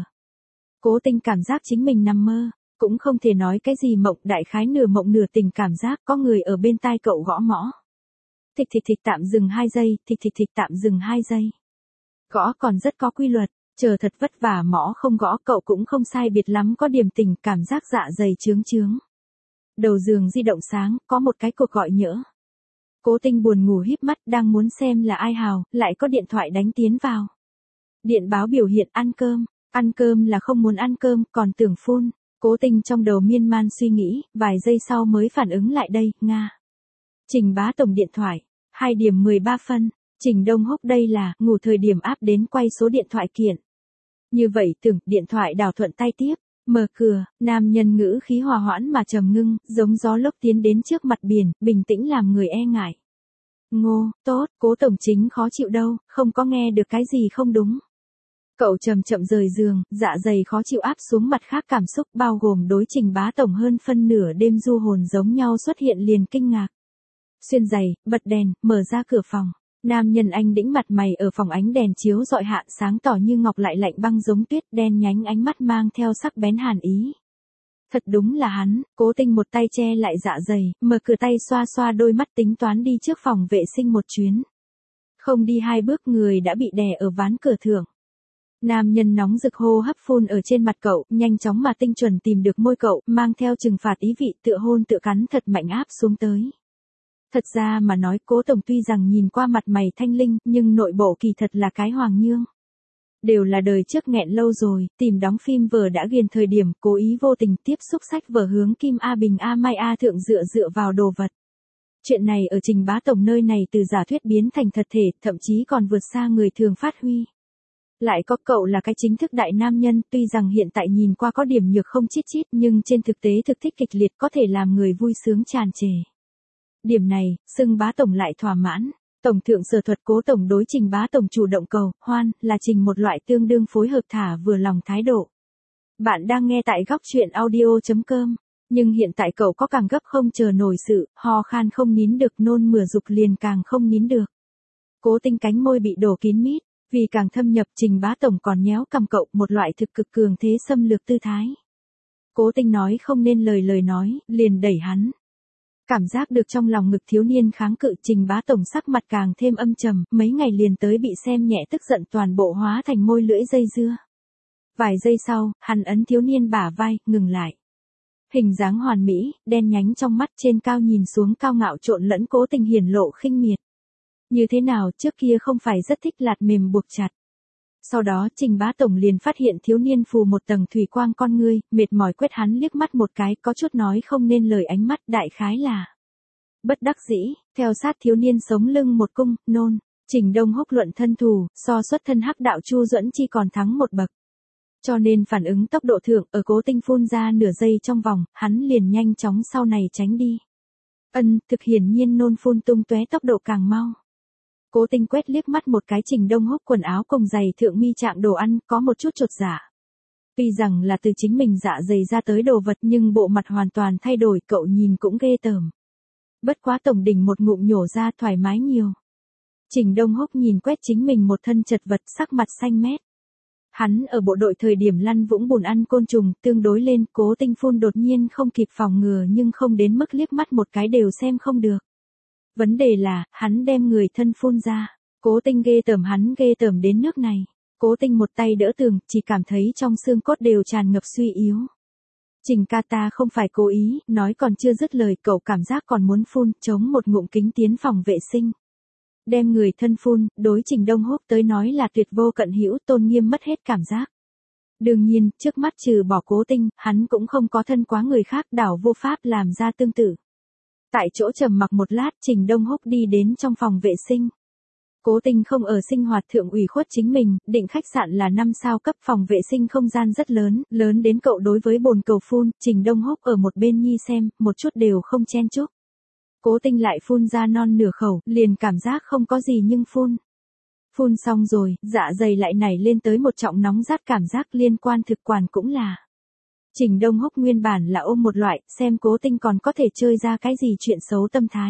Cố Tinh cảm giác chính mình nằm mơ, cũng không thể nói cái gì mộng, đại khái nửa mộng nửa tình cảm giác có người ở bên tai cậu gõ mõ. Thịch tạm dừng 2 giây, thịch tạm dừng 2 giây. Gõ còn rất có quy luật, chờ thật vất vả mõ không gõ cậu cũng không sai biệt lắm, có điểm tình cảm giác dạ dày chướng. Đầu giường di động sáng, có một cái cuộc gọi nhỡ. Cố Tinh buồn ngủ híp mắt, đang muốn xem là ai hào, lại có điện thoại đánh tiến vào. Điện báo biểu hiện ăn cơm là không muốn ăn cơm, còn tưởng phun. Cố Tinh trong đầu miên man suy nghĩ, vài giây sau mới phản ứng lại đây, Nga. Trình Bá tổng điện thoại, 2 điểm 13 phân, Trình Đông Húc đây là, ngủ thời điểm áp đến quay số điện thoại kiện. Như vậy tưởng, điện thoại đảo thuận tay tiếp, mở cửa, nam nhân ngữ khí hòa hoãn mà trầm ngưng, giống gió lốc tiến đến trước mặt biển, bình tĩnh làm người e ngại. Ngô, tốt, Cố tổng chính khó chịu đâu, không có nghe được cái gì không đúng. Cậu chậm chậm rời giường, dạ dày khó chịu áp xuống mặt khác cảm xúc bao gồm đối Trình Bá Tổng hơn phân nửa đêm du hồn giống nhau xuất hiện liền kinh ngạc. Xuyên giày, bật đèn, mở ra cửa phòng. Nam nhân anh đĩnh mặt mày ở phòng ánh đèn chiếu rọi hạ sáng tỏ như ngọc lại lạnh băng giống tuyết, đen nhánh ánh mắt mang theo sắc bén hàn ý. Thật đúng là hắn, Cố Tinh một tay che lại dạ dày, mở cửa tay xoa xoa đôi mắt tính toán đi trước phòng vệ sinh một chuyến. Không đi 2 bước người đã bị đè ở ván cửa thượng. Nam nhân nóng rực hô hấp phun ở trên mặt cậu, nhanh chóng mà tinh chuẩn tìm được môi cậu, mang theo trừng phạt ý vị tựa hôn tựa cắn thật mạnh áp xuống tới. Thật ra mà nói Cố Tổng tuy rằng nhìn qua mặt mày thanh linh, nhưng nội bộ kỳ thật là cái hoàng nhương. Đều là đời trước nghẹn lâu rồi, tìm đóng phim vở đã ghiền thời điểm, cố ý vô tình tiếp xúc sách vở hướng Kim A Bình A Mai A Thượng dựa vào đồ vật. Chuyện này ở Trình Bá Tổng nơi này từ giả thuyết biến thành thật thể, thậm chí còn vượt xa người thường phát huy. Lại có cậu là cái chính thức đại nam nhân, tuy rằng hiện tại nhìn qua có điểm nhược không chít chít, nhưng trên thực tế thực thích kịch liệt có thể làm người vui sướng tràn trề. Điểm này, xưng Bá Tổng lại thỏa mãn. Tổng thượng sở thuật Cố Tổng đối Trình Bá Tổng chủ động cầu, hoan, là trình một loại tương đương phối hợp thả vừa lòng thái độ. Bạn đang nghe tại góc chuyện audio.com. Nhưng hiện tại cậu có càng gấp không chờ nổi sự, ho khan không nín được nôn mửa dục liền càng không nín được. Cố Tinh cánh môi bị đổ kín mít, vì càng thâm nhập Trình Bá Tổng còn nhéo cầm cậu một loại thực cực cường thế xâm lược tư thái. Cố Tinh nói không nên lời nói, liền đẩy hắn. Cảm giác được trong lòng ngực thiếu niên kháng cự Trình Bá Tổng sắc mặt càng thêm âm trầm, mấy ngày liền tới bị xem nhẹ tức giận toàn bộ hóa thành môi lưỡi dây dưa. Vài giây sau, hắn ấn thiếu niên bả vai, ngừng lại. Hình dáng hoàn mỹ, đen nhánh trong mắt trên cao nhìn xuống cao ngạo trộn lẫn Cố Tình hiển lộ khinh miệt. Như thế nào trước kia không phải rất thích lạt mềm buộc chặt. Sau đó Trình Bá Tổng liền phát hiện thiếu niên phù một tầng thủy quang con ngươi, mệt mỏi quét hắn liếc mắt một cái, có chút nói không nên lời ánh mắt đại khái là. Bất đắc dĩ, theo sát thiếu niên sống lưng một cung, nôn. Trình Đông Húc luận thân thù, so xuất thân hắc đạo Chu Duẫn Chi còn thắng một bậc. Cho nên phản ứng tốc độ thượng ở Cố Tinh phun ra nửa giây trong vòng, hắn liền nhanh chóng sau này tránh đi. Thực hiển nhiên nôn phun tung tóe tốc độ càng mau. Cố Tinh quét liếc mắt một cái Trình Đông Húc quần áo cùng giày thượng mi chạm đồ ăn, có một chút chột dạ. Tuy rằng là từ chính mình dạ dày ra tới đồ vật nhưng bộ mặt hoàn toàn thay đổi, cậu nhìn cũng ghê tởm. Bất quá tổng đỉnh một ngụm nhổ ra thoải mái nhiều. Trình Đông Húc nhìn quét chính mình một thân chật vật sắc mặt xanh mét. Hắn ở bộ đội thời điểm lăn vũng bùn ăn côn trùng tương đối lên Cố Tinh phun đột nhiên không kịp phòng ngừa nhưng không đến mức liếc mắt một cái đều xem không được. Vấn đề là, hắn đem người thân phun ra. Cố Tinh ghê tởm hắn ghê tởm đến nước này. Cố Tinh một tay đỡ tường, chỉ cảm thấy trong xương cốt đều tràn ngập suy yếu. Trình ca ta không phải cố ý, nói còn chưa dứt lời cậu cảm giác còn muốn phun, chống một ngụm kính tiến phòng vệ sinh. Đem người thân phun, đối Trình Đông Húc tới nói là tuyệt vô cận hữu, tôn nghiêm mất hết cảm giác. Đương nhiên, trước mắt trừ bỏ Cố Tinh, hắn cũng không có thân quá người khác đảo vô pháp làm ra tương tự. Tại chỗ trầm mặc một lát Trình Đông Húc đi đến trong phòng vệ sinh. Cố Tinh không ở sinh hoạt thượng ủy khuất chính mình, định khách sạn là 5 sao cấp phòng vệ sinh không gian rất lớn, lớn đến cậu đối với bồn cầu phun, Trình Đông Húc ở một bên nhi xem, một chút đều không chen chúc. Cố Tinh lại phun ra non nửa khẩu, liền cảm giác không có gì nhưng phun. Phun xong rồi, dạ dày lại nảy lên tới một trọng nóng rát cảm giác liên quan thực quản cũng là. Trình Đông Húc nguyên bản là ôm một loại, xem Cố Tinh còn có thể chơi ra cái gì chuyện xấu tâm thái.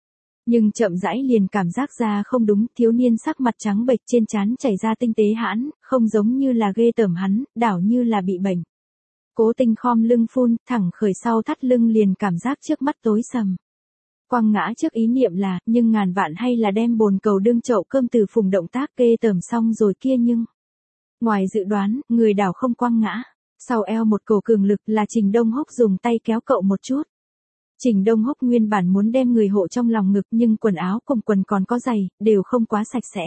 Nhưng chậm rãi liền cảm giác ra không đúng, thiếu niên sắc mặt trắng bệch trên trán chảy ra tinh tế hãn, không giống như là ghê tởm hắn, đảo như là bị bệnh. Cố Tinh khom lưng phun, thẳng khởi sau thắt lưng liền cảm giác trước mắt tối sầm. Quăng ngã trước ý niệm là, nhưng ngàn vạn hay là đem bồn cầu đương chậu cơm từ phùng động tác ghê tởm xong rồi kia nhưng. Ngoài dự đoán, người đảo không quăng ngã. Sau eo một cổ cường lực là Trình Đông Húc dùng tay kéo cậu một chút. Trình Đông Húc nguyên bản muốn đem người hộ trong lòng ngực nhưng quần áo cùng quần còn có giày, đều không quá sạch sẽ.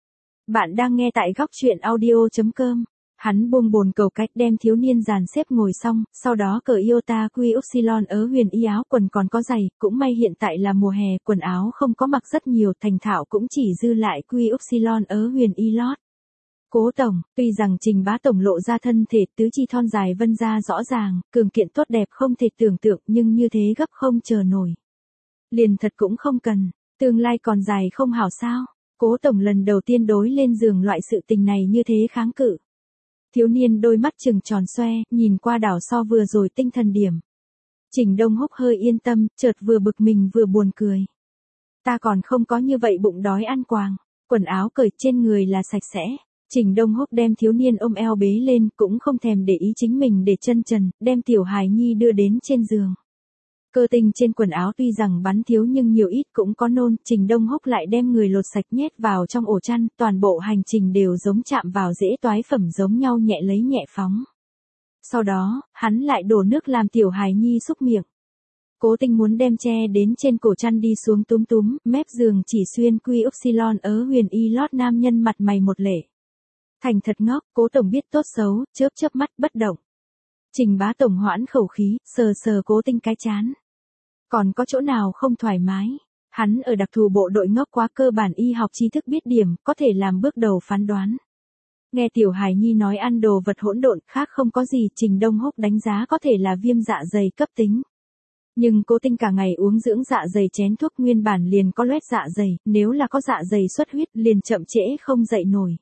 Bạn đang nghe tại góc chuyện audio.com. Hắn buông bồn cầu cách đem thiếu niên dàn xếp ngồi xong, sau đó cởi Iota Quy Upsilon ớ huyền y áo quần còn có giày, cũng may hiện tại là mùa hè, quần áo không có mặc rất nhiều, thành thạo cũng chỉ dư lại Quy Upsilon ớ huyền y lót. Cố Tổng, tuy rằng Trình Bá Tổng lộ ra thân thể tứ chi thon dài vân ra rõ ràng, cường kiện tốt đẹp không thể tưởng tượng nhưng như thế gấp không chờ nổi. Liền thật cũng không cần, tương lai còn dài không hảo sao. Cố tổng lần đầu tiên đối lên giường loại sự tình này như thế kháng cự. Thiếu niên đôi mắt trừng tròn xoe, nhìn qua đảo so vừa rồi tinh thần điểm. Trình Đông Húc hơi yên tâm, chợt vừa bực mình vừa buồn cười. Ta còn không có như vậy bụng đói ăn quàng, quần áo cởi trên người là sạch sẽ. Trình Đông Húc đem thiếu niên ôm eo bế lên, cũng không thèm để ý chính mình để chân trần, đem tiểu hài nhi đưa đến trên giường. Cơ tinh trên quần áo tuy rằng bắn thiếu nhưng nhiều ít cũng có nôn, Trình Đông Húc lại đem người lột sạch nhét vào trong ổ chăn, toàn bộ hành trình đều giống chạm vào dễ toái phẩm giống nhau nhẹ lấy nhẹ phóng. Sau đó, hắn lại đổ nước làm tiểu hài nhi xúc miệng. Cố Tinh muốn đem che đến trên cổ chăn đi xuống túm túm, mép giường chỉ xuyên quy upsilon ớ huyền y lót nam nhân mặt mày một lệ. Thành thật ngốc, Cố tổng biết tốt xấu, chớp chớp mắt bất động. Trình Bá tổng hoãn khẩu khí, sờ sờ Cố Tinh cái chán. Còn có chỗ nào không thoải mái? Hắn ở đặc thù bộ đội ngốc quá, cơ bản y học tri thức biết điểm, có thể làm bước đầu phán đoán. Nghe tiểu hài nhi nói ăn đồ vật hỗn độn, khác không có gì, Trình Đông Húc đánh giá có thể là viêm dạ dày cấp tính. Nhưng Cố Tinh cả ngày uống dưỡng dạ dày chén thuốc nguyên bản liền có loét dạ dày, nếu là có dạ dày xuất huyết liền chậm trễ không dậy nổi.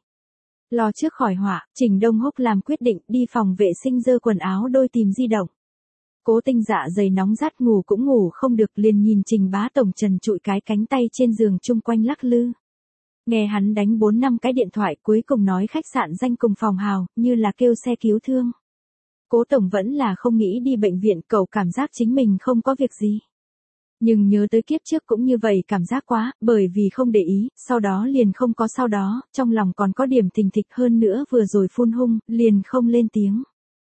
Lo trước khỏi họa, Trình Đông Húc làm quyết định đi phòng vệ sinh giơ quần áo đôi tìm di động. Cố Tinh dạ dày nóng rát ngủ cũng ngủ không được, liền nhìn Trình Bá tổng trần trụi cái cánh tay trên giường chung quanh lắc lư. Nghe hắn đánh 4-5 cái điện thoại, cuối cùng nói khách sạn danh cùng phòng hào, như là kêu xe cứu thương. Cố tổng vẫn là không nghĩ đi bệnh viện, cậu cảm giác chính mình không có việc gì. Nhưng nhớ tới kiếp trước cũng như vậy cảm giác quá, bởi vì không để ý, sau đó liền không có sau đó, trong lòng còn có điểm thình thịch, hơn nữa vừa rồi phun hung, liền không lên tiếng.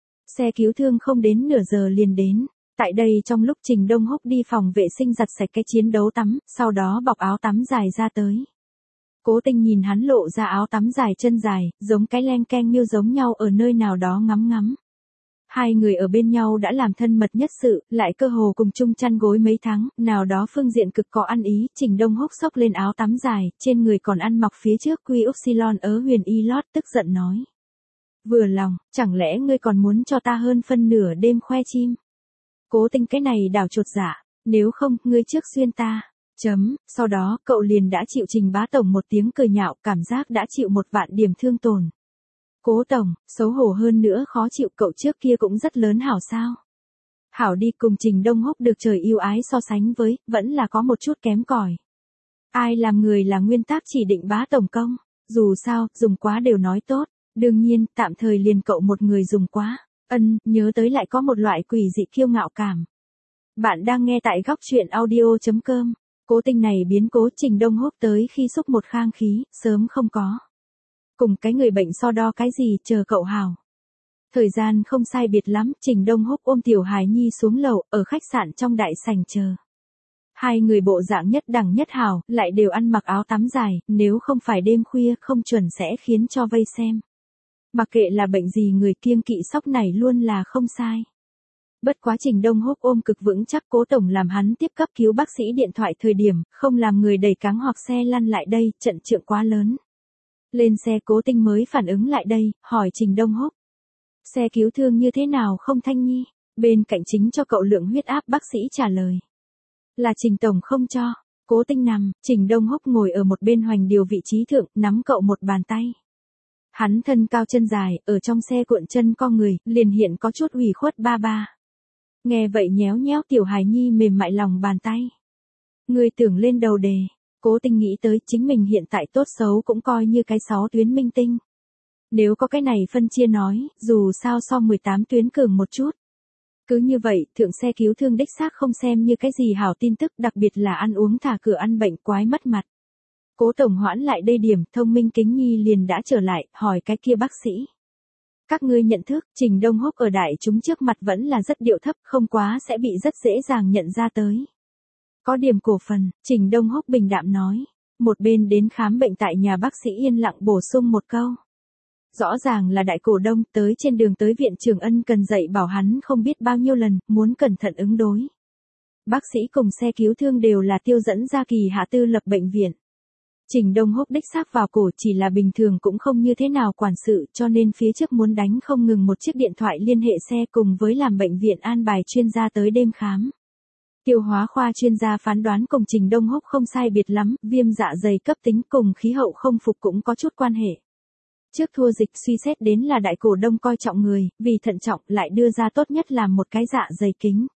Xe cứu thương không đến nửa giờ liền đến. Tại đây trong lúc Trình Đông Húc đi phòng vệ sinh giặt sạch cái chiến đấu tắm, sau đó bọc áo tắm dài ra tới. Cố Tinh nhìn hắn lộ ra áo tắm dài chân dài, giống cái len keng miêu giống nhau ở nơi nào đó ngắm ngắm. Hai người ở bên nhau đã làm thân mật nhất sự, lại cơ hồ cùng chung chăn gối mấy tháng, nào đó phương diện cực có ăn ý, Trình Đông Húc xốc lên áo tắm dài, trên người còn ăn mặc phía trước quy upsilon ớ huyền y lót, tức giận nói. Vừa lòng, chẳng lẽ ngươi còn muốn cho ta hơn phân nửa đêm khoe chim? Cố Tinh cái này đảo chột dạ, nếu không, ngươi trước xuyên ta. Sau đó, cậu liền đã chịu Trình Bá tổng một tiếng cười nhạo, cảm giác đã chịu một vạn điểm thương tổn. Cố tổng, xấu hổ hơn nữa khó chịu, cậu trước kia cũng rất lớn hảo sao? Hảo đi, cùng Trình Đông Húc được trời yêu ái so sánh với, vẫn là có một chút kém cỏi. Ai làm người là nguyên tắc chỉ định Bá tổng công, dù sao, dùng quá đều nói tốt, đương nhiên, tạm thời liền cậu một người dùng quá. Nhớ tới lại có một loại quỷ dị kiêu ngạo cảm. Bạn đang nghe tại góc truyện audio.com. Cố Tinh này biến cố Trình Đông Húc tới khi xúc một khang khí, sớm không có. Cùng cái người bệnh so đo cái gì, chờ cậu hào. Thời gian không sai biệt lắm, Trình Đông Húc ôm tiểu hài nhi xuống lầu, ở khách sạn trong đại sảnh chờ. Hai người bộ dạng nhất đẳng nhất hào, lại đều ăn mặc áo tắm dài, nếu không phải đêm khuya không chuẩn sẽ khiến cho vây xem. Mặc kệ là bệnh gì, người kiêng kỵ sóc này luôn là không sai. Bất quá Trình Đông Húc ôm cực vững chắc, Cố tổng làm hắn tiếp cấp cứu bác sĩ điện thoại thời điểm, không làm người đẩy cáng hoặc xe lăn lại đây, trận trượng quá lớn. Lên xe Cố Tinh mới phản ứng lại đây, hỏi Trình Đông Húc. Xe cứu thương như thế nào không Thanh Nhi? Bên cạnh chính cho cậu lượng huyết áp bác sĩ trả lời. Là Trình tổng không cho. Cố Tinh nằm, Trình Đông Húc ngồi ở một bên hoành điều vị trí thượng, nắm cậu một bàn tay. Hắn thân cao chân dài, ở trong xe cuộn chân co người, liền hiện có chút ủy khuất ba ba. Nghe vậy nhéo nhéo tiểu hài nhi mềm mại lòng bàn tay. Người tưởng lên đầu đề. Cố Tinh nghĩ tới chính mình hiện tại tốt xấu cũng coi như cái 6 tuyến minh tinh. Nếu có cái này phân chia nói, dù sao so 18 tuyến cường một chút. Cứ như vậy, thượng xe cứu thương đích xác không xem như cái gì hảo tin tức, đặc biệt là ăn uống thả cửa ăn bệnh quái mất mặt. Cố tổng hoãn lại đây điểm, Thông Minh Kính Nhi liền đã trở lại, hỏi cái kia bác sĩ. Các ngươi nhận thức, Trình Đông Húc ở đại chúng trước mặt vẫn là rất điệu thấp, không quá sẽ bị rất dễ dàng nhận ra tới. Có điểm cổ phần, Trình Đông Húc bình đạm nói. Một bên đến khám bệnh tại nhà bác sĩ yên lặng bổ sung một câu. Rõ ràng là đại cổ đông, tới trên đường tới viện Trường Ân cần dạy bảo hắn không biết bao nhiêu lần, muốn cẩn thận ứng đối. Bác sĩ cùng xe cứu thương đều là tiêu dẫn ra kỳ hạ tư lập bệnh viện. Trình Đông Húc đích xác vào cổ, chỉ là bình thường cũng không như thế nào quản sự, cho nên phía trước muốn đánh không ngừng một chiếc điện thoại liên hệ xe cùng với làm bệnh viện an bài chuyên gia tới đêm khám. Tiêu hóa khoa chuyên gia phán đoán cùng Trình Đông Húc không sai biệt lắm, viêm dạ dày cấp tính cùng khí hậu không phục cũng có chút quan hệ. Trước thua dịch suy xét đến là đại cổ đông coi trọng người, vì thận trọng lại đưa ra tốt nhất làm một cái dạ dày kính.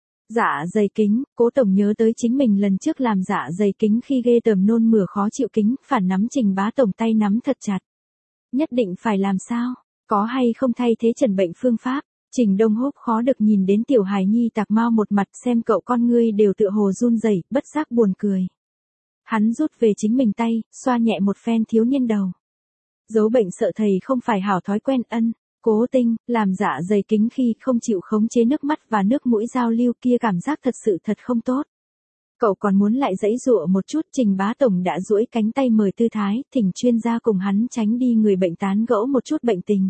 Dạ dày kính, Cố tổng nhớ tới chính mình lần trước làm dạ dày kính khi ghê tởm nôn mửa khó chịu kính, phản nắm Trình bá tổng tay nắm thật chặt. Nhất định phải làm sao? Có hay không thay thế trần bệnh phương pháp? Trình Đông Húc khó được nhìn đến tiểu hài nhi tạc mau một mặt xem cậu con ngươi đều tựa hồ run rẩy, bất giác buồn cười. Hắn rút về chính mình tay, xoa nhẹ một phen thiếu niên đầu. Giấu bệnh sợ thầy không phải hảo thói quen ân. Cố Tinh, làm dạ dày kính khi không chịu khống chế nước mắt và nước mũi giao lưu kia cảm giác thật sự thật không tốt. Cậu còn muốn lại giãy giụa một chút, Trình bá tổng đã duỗi cánh tay mời tư thái, thỉnh chuyên gia cùng hắn tránh đi người bệnh tán gẫu một chút bệnh tình.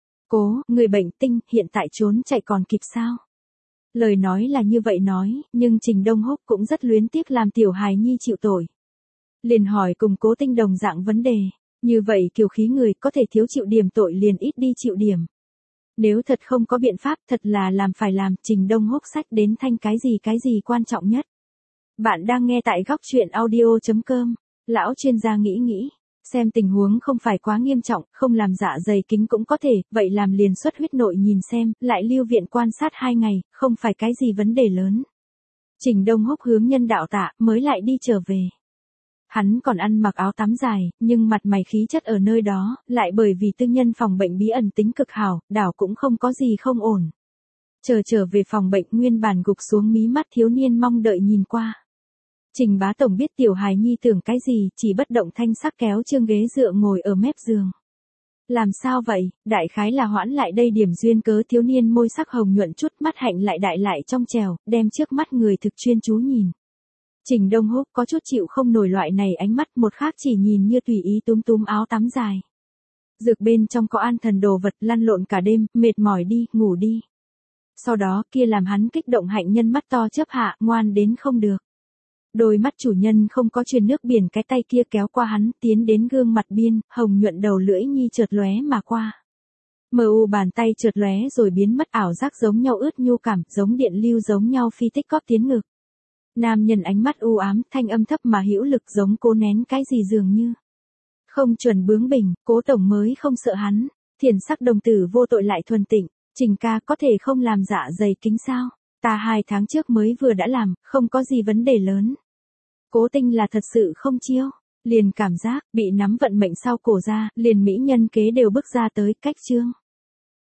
Cố, người bệnh Tinh, hiện tại trốn chạy còn kịp sao? Lời nói là như vậy nói, nhưng Trình Đông Húc cũng rất luyến tiếc làm tiểu hài nhi chịu tội. Liền hỏi cùng Cố Tinh đồng dạng vấn đề. Như vậy kiều khí người có thể thiếu chịu điểm tội liền ít đi chịu điểm. Nếu thật không có biện pháp thật là làm phải làm, Trình Đông Húc sách đến thanh cái gì quan trọng nhất. Bạn đang nghe tại góc chuyện audio.com. Lão chuyên gia nghĩ. Xem tình huống không phải quá nghiêm trọng, không làm dạ dày kính cũng có thể, vậy làm liền xuất huyết nội nhìn xem, lại lưu viện quan sát 2 ngày, không phải cái gì vấn đề lớn. Trình Đông Húc hướng nhân đạo tạ, mới lại đi trở về. Hắn còn ăn mặc áo tắm dài, nhưng mặt mày khí chất ở nơi đó, lại bởi vì tư nhân phòng bệnh bí ẩn tính cực hảo, đảo cũng không có gì không ổn. Trở về phòng bệnh nguyên bản gục xuống mí mắt thiếu niên mong đợi nhìn qua. Trình bá tổng biết tiểu hài nhi tưởng cái gì, chỉ bất động thanh sắc kéo chương ghế dựa ngồi ở mép giường. Làm sao vậy, đại khái là hoãn lại đây điểm duyên cớ thiếu niên môi sắc hồng nhuận chút mắt hạnh lại đại lại trong trèo, đem trước mắt người thực chuyên chú nhìn. Trình Đông Húc có chút chịu không nổi loại này ánh mắt, một khác chỉ nhìn như tùy ý túm áo tắm dài. Dược bên trong có an thần đồ vật, lăn lộn cả đêm, mệt mỏi đi, ngủ đi. Sau đó kia làm hắn kích động hạnh nhân mắt to chớp hạ, ngoan đến không được. Đôi mắt chủ nhân không có truyền nước biển, cái tay kia kéo qua hắn, tiến đến gương mặt biên, hồng nhuận đầu lưỡi nhi chợt lóe mà qua. Mờ u bàn tay chợt lóe rồi biến mất, ảo giác giống nhau ướt nhu cảm, giống điện lưu giống nhau phi tích cóp tiến ngực. Nam nhân ánh mắt u ám, thanh âm thấp mà hữu lực giống cố nén cái gì dường như. Không chuẩn bướng bỉnh, Cố tổng mới không sợ hắn. Thiền sắc đồng tử vô tội lại thuần tịnh, Trình ca có thể không làm dạ dày kính sao? Ta 2 tháng trước mới vừa đã làm, không có gì vấn đề lớn. Cố Tinh là thật sự không chiêu, liền cảm giác bị nắm vận mệnh sau cổ ra, liền mỹ nhân kế đều bước ra tới, cách chương.